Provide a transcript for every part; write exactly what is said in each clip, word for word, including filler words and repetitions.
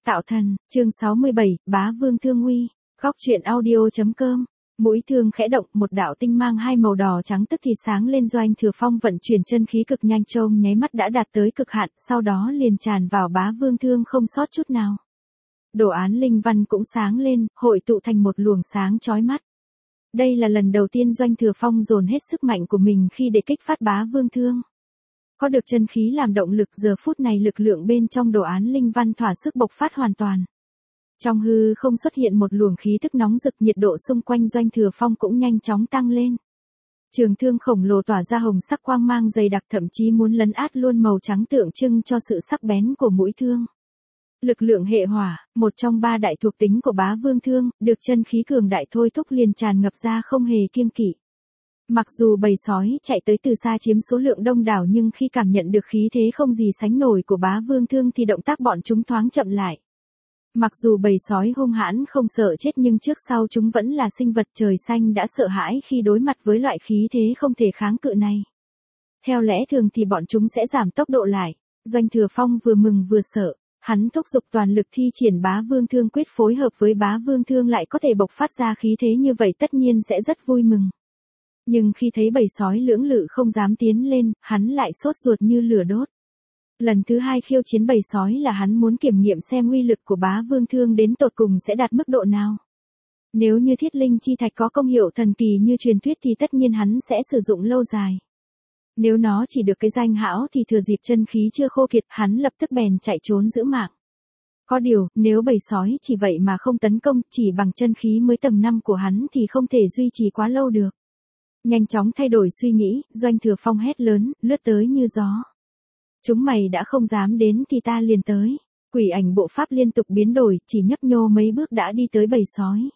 Tạo thần, chương sáu mươi bảy, Bá Vương Thương Uy, góc truyện audio.com. Mũi thương khẽ động, một đạo tinh mang hai màu đỏ trắng tức thì sáng lên. Doanh Thừa Phong vận chuyển chân khí cực nhanh, trông nháy mắt đã đạt tới cực hạn, sau đó liền tràn vào Bá Vương Thương không sót chút nào. Đồ án linh văn cũng sáng lên, hội tụ thành một luồng sáng chói mắt. Đây là lần đầu tiên Doanh Thừa Phong dồn hết sức mạnh của mình khi để kích phát Bá Vương Thương. Có được chân khí làm động lực, giờ phút này lực lượng bên trong đồ án linh văn thỏa sức bộc phát hoàn toàn. Trong hư không xuất hiện một luồng khí tức nóng rực, nhiệt độ xung quanh Doanh Thừa Phong cũng nhanh chóng tăng lên. Trường thương khổng lồ tỏa ra hồng sắc quang mang dày đặc, thậm chí muốn lấn át luôn màu trắng tượng trưng cho sự sắc bén của mũi thương. Lực lượng hệ hỏa, một trong ba đại thuộc tính của Bá Vương Thương, được chân khí cường đại thôi thúc liền tràn ngập ra không hề kiêng kỵ. Mặc dù bầy sói chạy tới từ xa chiếm số lượng đông đảo, nhưng khi cảm nhận được khí thế không gì sánh nổi của Bá Vương Thương thì động tác bọn chúng thoáng chậm lại. Mặc dù bầy sói hung hãn không sợ chết, nhưng trước sau chúng vẫn là sinh vật trời xanh đã sợ hãi khi đối mặt với loại khí thế không thể kháng cự này. Theo lẽ thường thì bọn chúng sẽ giảm tốc độ lại. Doanh Thừa Phong vừa mừng vừa sợ, hắn thúc giục toàn lực thi triển Bá Vương Thương quyết, phối hợp với Bá Vương Thương lại có thể bộc phát ra khí thế như vậy, tất nhiên sẽ rất vui mừng. Nhưng khi thấy bầy sói lưỡng lự không dám tiến lên, hắn lại sốt ruột như lửa đốt. Lần thứ hai khiêu chiến bầy sói là hắn muốn kiểm nghiệm xem uy lực của Bá Vương Thương đến tột cùng sẽ đạt mức độ nào. Nếu như thiết linh chi thạch có công hiệu thần kỳ như truyền thuyết thì tất nhiên hắn sẽ sử dụng lâu dài. Nếu nó chỉ được cái danh hão thì thừa dịp chân khí chưa khô kiệt, hắn lập tức bèn chạy trốn giữ mạng. Có điều, nếu bầy sói chỉ vậy mà không tấn công, chỉ bằng chân khí mới tầng năm của hắn thì không thể duy trì quá lâu được. Nhanh chóng thay đổi suy nghĩ, Doanh Thừa Phong hét lớn, lướt tới như gió. Chúng mày đã không dám đến thì ta liền tới. Quỷ ảnh bộ pháp liên tục biến đổi, chỉ nhấp nhô mấy bước đã đi tới bầy sói.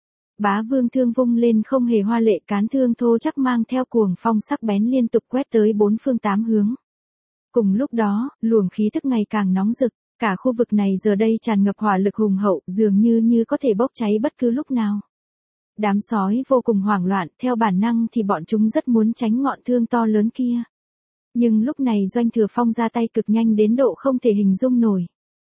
Bá Vương Thương vung lên không hề hoa lệ, cán thương thô chắc mang theo cuồng phong sắc bén liên tục quét tới bốn phương tám hướng. Cùng lúc đó, luồng khí tức ngày càng nóng rực, cả khu vực này giờ đây tràn ngập hỏa lực hùng hậu, dường như như có thể bốc cháy bất cứ lúc nào. Đám sói vô cùng hoảng loạn, theo bản năng thì bọn chúng rất muốn tránh ngọn thương to lớn kia. Nhưng lúc này Doanh Thừa Phong ra tay cực nhanh đến độ không thể hình dung nổi.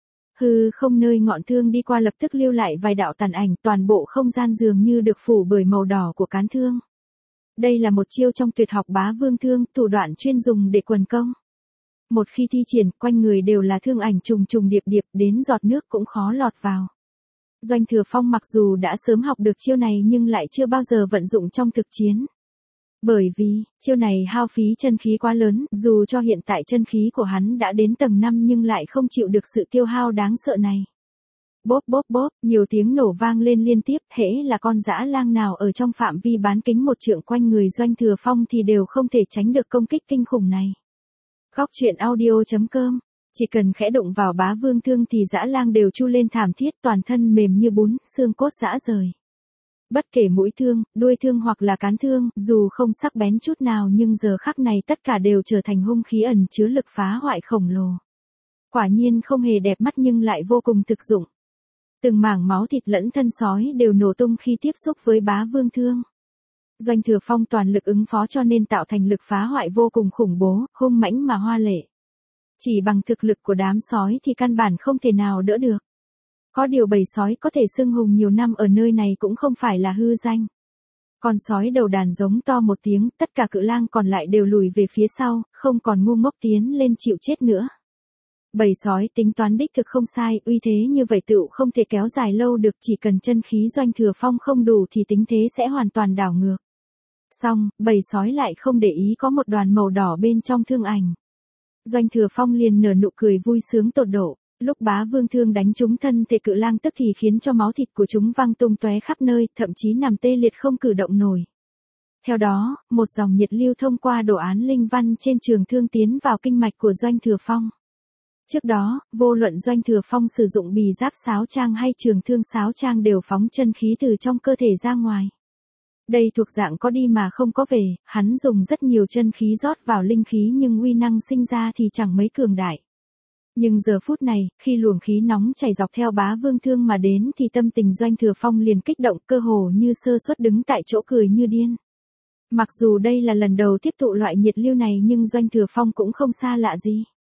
Hư không nơi ngọn thương đi qua lập tức lưu lại vài đạo tàn ảnh, toàn bộ không gian dường như được phủ bởi màu đỏ của cán thương. Đây là một chiêu trong tuyệt học Bá Vương Thương, thủ đoạn chuyên dùng để quần công. Một khi thi triển, quanh người đều là thương ảnh trùng trùng điệp điệp, đến giọt nước cũng khó lọt vào. Doanh Thừa Phong mặc dù đã sớm học được chiêu này nhưng lại chưa bao giờ vận dụng trong thực chiến. Bởi vì, chiêu này hao phí chân khí quá lớn, dù cho hiện tại chân khí của hắn đã đến tầng năm nhưng lại không chịu được sự tiêu hao đáng sợ này. Bốp bốp bốp, nhiều tiếng nổ vang lên liên tiếp, hễ là con dã lang nào ở trong phạm vi bán kính một trượng quanh người Doanh Thừa Phong thì đều không thể tránh được công kích kinh khủng này. Góc truyện audio.com. Chỉ cần khẽ đụng vào Bá Vương Thương thì dã lang đều chu lên thảm thiết, toàn thân mềm như bún, xương cốt rã rời. Bất kể mũi thương, đuôi thương hoặc là cán thương, dù không sắc bén chút nào nhưng giờ khắc này tất cả đều trở thành hung khí ẩn chứa lực phá hoại khổng lồ. Quả nhiên không hề đẹp mắt nhưng lại vô cùng thực dụng. Từng mảng máu thịt lẫn thân sói đều nổ tung khi tiếp xúc với Bá Vương Thương. Doanh Thừa Phong toàn lực ứng phó cho nên tạo thành lực phá hoại vô cùng khủng bố, hung mãnh mà hoa lệ. Chỉ bằng thực lực của đám sói thì căn bản không thể nào đỡ được. Có điều bầy sói có thể xưng hùng nhiều năm ở nơi này cũng không phải là hư danh. Con sói đầu đàn giống to một tiếng, tất cả cự lang còn lại đều lùi về phía sau, không còn ngu ngốc tiến lên chịu chết nữa. Bầy sói tính toán đích thực không sai, uy thế như vậy tựu không thể kéo dài lâu được, chỉ cần chân khí Doanh Thừa Phong không đủ thì tính thế sẽ hoàn toàn đảo ngược. Xong, bầy sói lại không để ý có một đoàn màu đỏ bên trong thương ảnh. Doanh Thừa Phong liền nở nụ cười vui sướng tột độ. Lúc Bá Vương Thương đánh trúng thân thể cự lang tức thì khiến cho máu thịt của chúng văng tung tóe khắp nơi, thậm chí nằm tê liệt không cử động nổi. Theo đó, một dòng nhiệt lưu thông qua đồ án linh văn trên trường thương tiến vào kinh mạch của Doanh Thừa Phong. Trước đó, vô luận Doanh Thừa Phong sử dụng bì giáp sáo trang hay trường thương sáo trang đều phóng chân khí từ trong cơ thể ra ngoài. Đây thuộc dạng có đi mà không có về, hắn dùng rất nhiều chân khí rót vào linh khí nhưng uy năng sinh ra thì chẳng mấy cường đại. Nhưng giờ phút này, khi luồng khí nóng chảy dọc theo Bá Vương Thương mà đến thì tâm tình Doanh Thừa Phong liền kích động, cơ hồ như sơ suất đứng tại chỗ cười như điên. Mặc dù đây là lần đầu tiếp thụ loại nhiệt lưu này nhưng Doanh Thừa Phong cũng không xa lạ gì.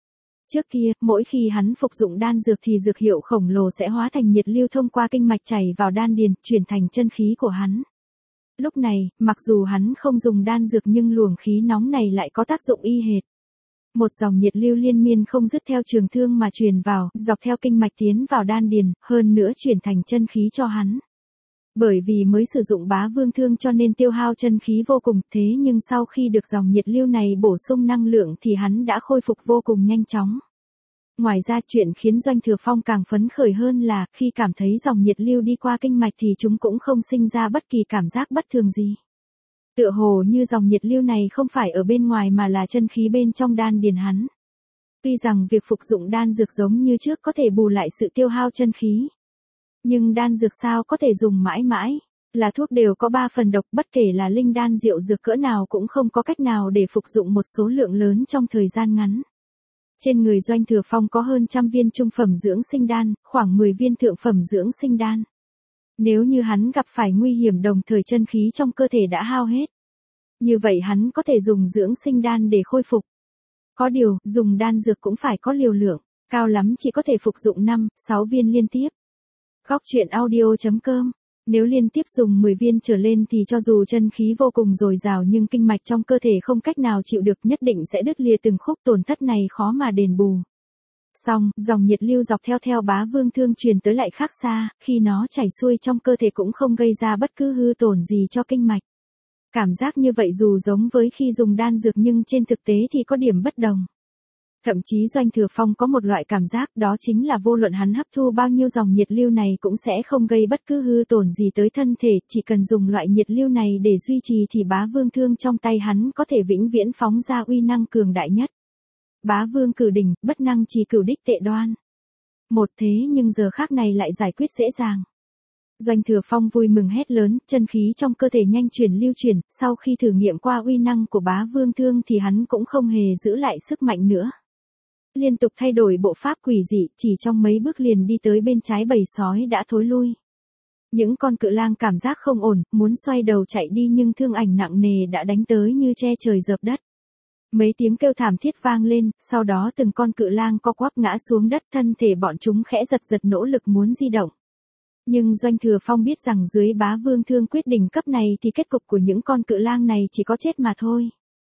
Trước kia, mỗi khi hắn phục dụng đan dược thì dược hiệu khổng lồ sẽ hóa thành nhiệt lưu thông qua kinh mạch chảy vào đan điền, chuyển thành chân khí của hắn. Lúc này, mặc dù hắn không dùng đan dược nhưng luồng khí nóng này lại có tác dụng y hệt. Một dòng nhiệt lưu liên miên không dứt theo trường thương mà truyền vào, dọc theo kinh mạch tiến vào đan điền, hơn nữa chuyển thành chân khí cho hắn. Bởi vì mới sử dụng bá vương thương cho nên tiêu hao chân khí vô cùng, thế nhưng sau khi được dòng nhiệt lưu này bổ sung năng lượng thì hắn đã khôi phục vô cùng nhanh chóng. Ngoài ra chuyện khiến Doanh Thừa Phong càng phấn khởi hơn là, khi cảm thấy dòng nhiệt lưu đi qua kinh mạch thì chúng cũng không sinh ra bất kỳ cảm giác bất thường gì. Tựa hồ như dòng nhiệt lưu này không phải ở bên ngoài mà là chân khí bên trong đan điền hắn. Tuy rằng việc phục dụng đan dược giống như trước có thể bù lại sự tiêu hao chân khí. Nhưng đan dược sao có thể dùng mãi mãi, là thuốc đều có ba phần độc, bất kể là linh đan diệu dược cỡ nào cũng không có cách nào để phục dụng một số lượng lớn trong thời gian ngắn. Trên người Doanh Thừa Phong có hơn trăm viên trung phẩm dưỡng sinh đan, khoảng mười viên thượng phẩm dưỡng sinh đan. Nếu như hắn gặp phải nguy hiểm đồng thời chân khí trong cơ thể đã hao hết, như vậy hắn có thể dùng dưỡng sinh đan để khôi phục. Có điều, dùng đan dược cũng phải có liều lượng, cao lắm chỉ có thể phục dụng năm, sáu viên liên tiếp. Góc truyện audio chấm com. Nếu liên tiếp dùng mười viên trở lên thì cho dù chân khí vô cùng dồi dào nhưng kinh mạch trong cơ thể không cách nào chịu được, nhất định sẽ đứt lìa từng khúc, tổn thất này khó mà đền bù. Xong, dòng nhiệt lưu dọc theo theo bá vương thương truyền tới lại khác xa, khi nó chảy xuôi trong cơ thể cũng không gây ra bất cứ hư tổn gì cho kinh mạch. Cảm giác như vậy dù giống với khi dùng đan dược nhưng trên thực tế thì có điểm bất đồng. Thậm chí Doanh Thừa Phong có một loại cảm giác, đó chính là vô luận hắn hấp thu bao nhiêu dòng nhiệt lưu này cũng sẽ không gây bất cứ hư tổn gì tới thân thể, chỉ cần dùng loại nhiệt lưu này để duy trì thì bá vương thương trong tay hắn có thể vĩnh viễn phóng ra uy năng cường đại nhất. Bá vương cửu đỉnh, bất năng trì cửu đích tệ đoan. Một thế nhưng giờ khác này lại giải quyết dễ dàng. Doanh Thừa Phong vui mừng hét lớn, chân khí trong cơ thể nhanh chuyển lưu chuyển, sau khi thử nghiệm qua uy năng của bá vương thương thì hắn cũng không hề giữ lại sức mạnh nữa. Liên tục thay đổi bộ pháp quỷ dị, chỉ trong mấy bước liền đi tới bên trái bầy sói đã thối lui. Những con cự lang cảm giác không ổn, muốn xoay đầu chạy đi nhưng thương ảnh nặng nề đã đánh tới như che trời dợp đất. Mấy tiếng kêu thảm thiết vang lên, sau đó từng con cự lang co quắp ngã xuống đất, thân thể bọn chúng khẽ giật giật nỗ lực muốn di động. Nhưng Doanh Thừa Phong biết rằng dưới bá vương thương quyết đỉnh cấp này thì kết cục của những con cự lang này chỉ có chết mà thôi.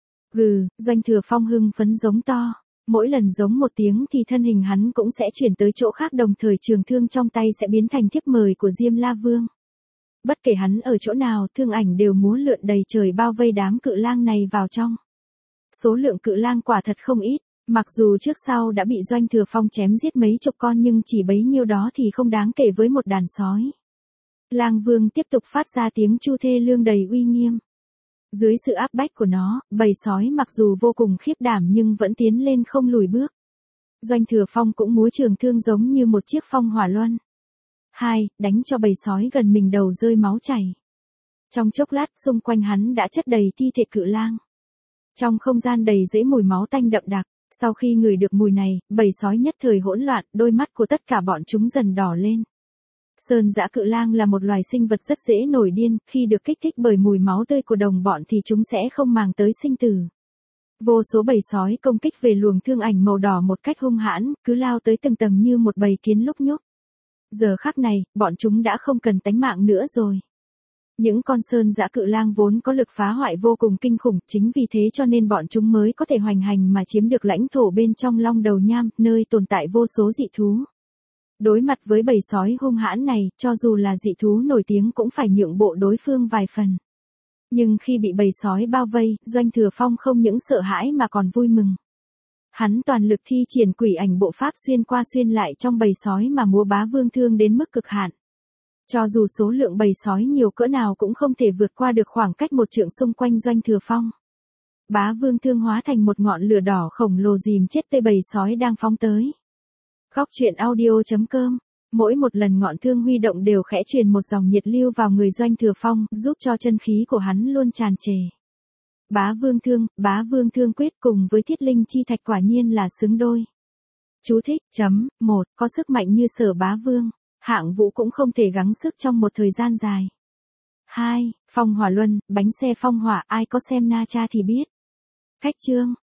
Gừ, Doanh Thừa Phong hưng phấn giống to. Mỗi lần giống một tiếng thì thân hình hắn cũng sẽ chuyển tới chỗ khác, đồng thời trường thương trong tay sẽ biến thành thiếp mời của Diêm La Vương. Bất kể hắn ở chỗ nào, thương ảnh đều múa lượn đầy trời bao vây đám cự lang này vào trong. Số lượng cự lang quả thật không ít, mặc dù trước sau đã bị Doanh Thừa Phong chém giết mấy chục con nhưng chỉ bấy nhiêu đó thì không đáng kể với một đàn sói. Lang Vương tiếp tục phát ra tiếng chu thê lương đầy uy nghiêm. Dưới sự áp bách của nó, bầy sói mặc dù vô cùng khiếp đảm nhưng vẫn tiến lên không lùi bước. Doanh Thừa Phong cũng múa trường thương giống như một chiếc phong hỏa luân. Hai, đánh cho bầy sói gần mình đầu rơi máu chảy. Trong chốc lát xung quanh hắn đã chất đầy thi thể cự lang. Trong không gian đầy rẫy mùi máu tanh đậm đặc, sau khi ngửi được mùi này, bầy sói nhất thời hỗn loạn, đôi mắt của tất cả bọn chúng dần đỏ lên. Sơn dã cự lang là một loài sinh vật rất dễ nổi điên, khi được kích thích bởi mùi máu tươi của đồng bọn thì chúng sẽ không màng tới sinh tử. Vô số bầy sói công kích về luồng thương ảnh màu đỏ một cách hung hãn, cứ lao tới từng tầng như một bầy kiến lúc nhúc. Giờ khắc này, bọn chúng đã không cần tánh mạng nữa rồi. Những con sơn dã cự lang vốn có lực phá hoại vô cùng kinh khủng, chính vì thế cho nên bọn chúng mới có thể hoành hành mà chiếm được lãnh thổ bên trong Long Đầu Nham, nơi tồn tại vô số dị thú. Đối mặt với bầy sói hung hãn này, cho dù là dị thú nổi tiếng cũng phải nhượng bộ đối phương vài phần. Nhưng khi bị bầy sói bao vây, Doanh Thừa Phong không những sợ hãi mà còn vui mừng. Hắn toàn lực thi triển quỷ ảnh bộ pháp xuyên qua xuyên lại trong bầy sói mà múa bá vương thương đến mức cực hạn. Cho dù số lượng bầy sói nhiều cỡ nào cũng không thể vượt qua được khoảng cách một trượng xung quanh Doanh Thừa Phong. Bá vương thương hóa thành một ngọn lửa đỏ khổng lồ dìm chết tê bầy sói đang phóng tới. Góc truyện audio chấm com. Mỗi một lần ngọn thương huy động đều khẽ truyền một dòng nhiệt lưu vào người Doanh Thừa Phong, giúp cho chân khí của hắn luôn tràn trề. Bá vương thương, bá vương thương quyết cùng với thiết linh chi thạch quả nhiên là xứng đôi. Chú thích, chấm, một, có sức mạnh như Sở Bá Vương, Hạng Vũ cũng không thể gắng sức trong một thời gian dài. Hai, phong hỏa luân, bánh xe phong hỏa, ai có xem Na Cha thì biết. Khách chương.